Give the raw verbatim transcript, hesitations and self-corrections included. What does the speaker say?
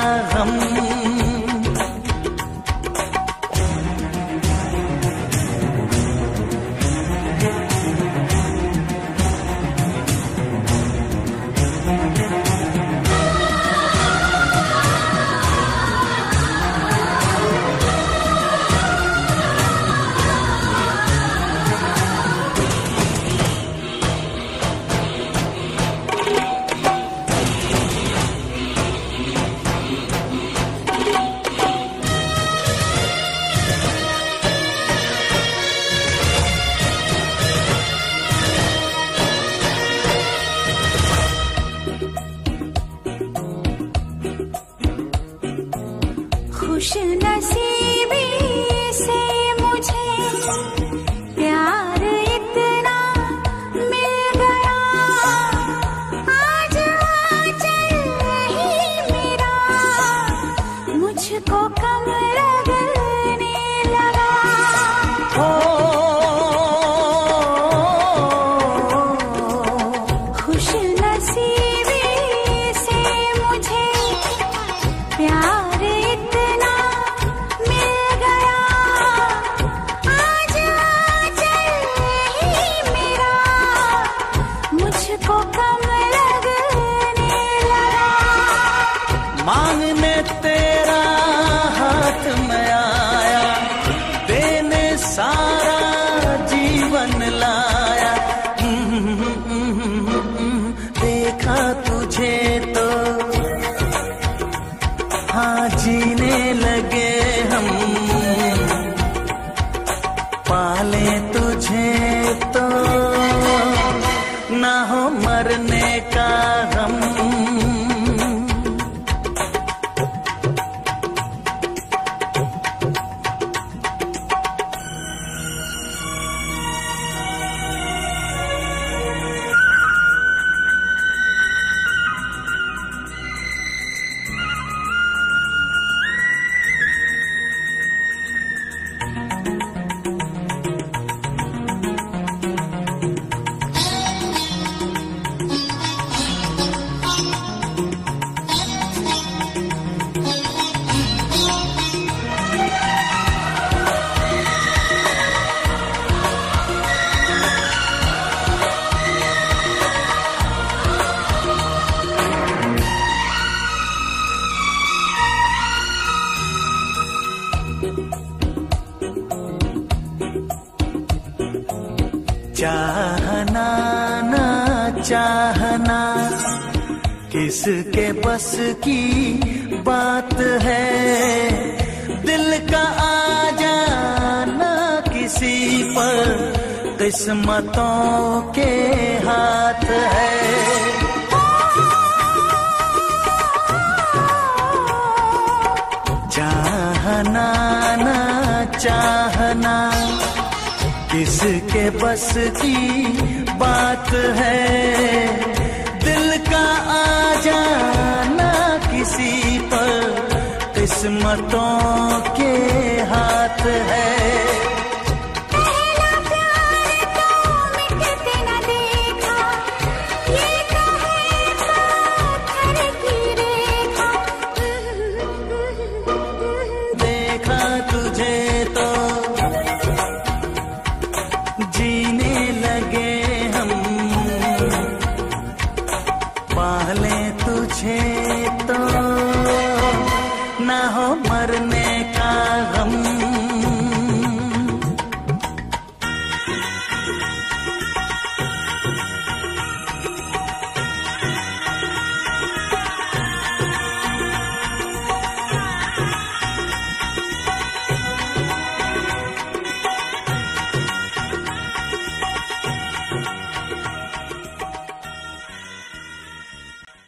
हम। खुश नसीबी से मुझे प्यार इतना मिल गया, आज आंचल ही मेरा मुझको कम लगने लगा। हो खुश नसीबी से मुझे प्यार मांगने तेरा हाथ में आया, देने सारा जीवन लाया। देखा तुझे तो हाँ जीने लगे हम, पाले तुझे तो ना हो मरने का गम। चाहना ना चाहना किसके बस की बात है, दिल का आ जाना किसी पर किस्मतों के हाथ है। चाहना ना चाहना किसके बस की बात है, दिल का आ जाना किसी पर किस्मतों के हाथ है।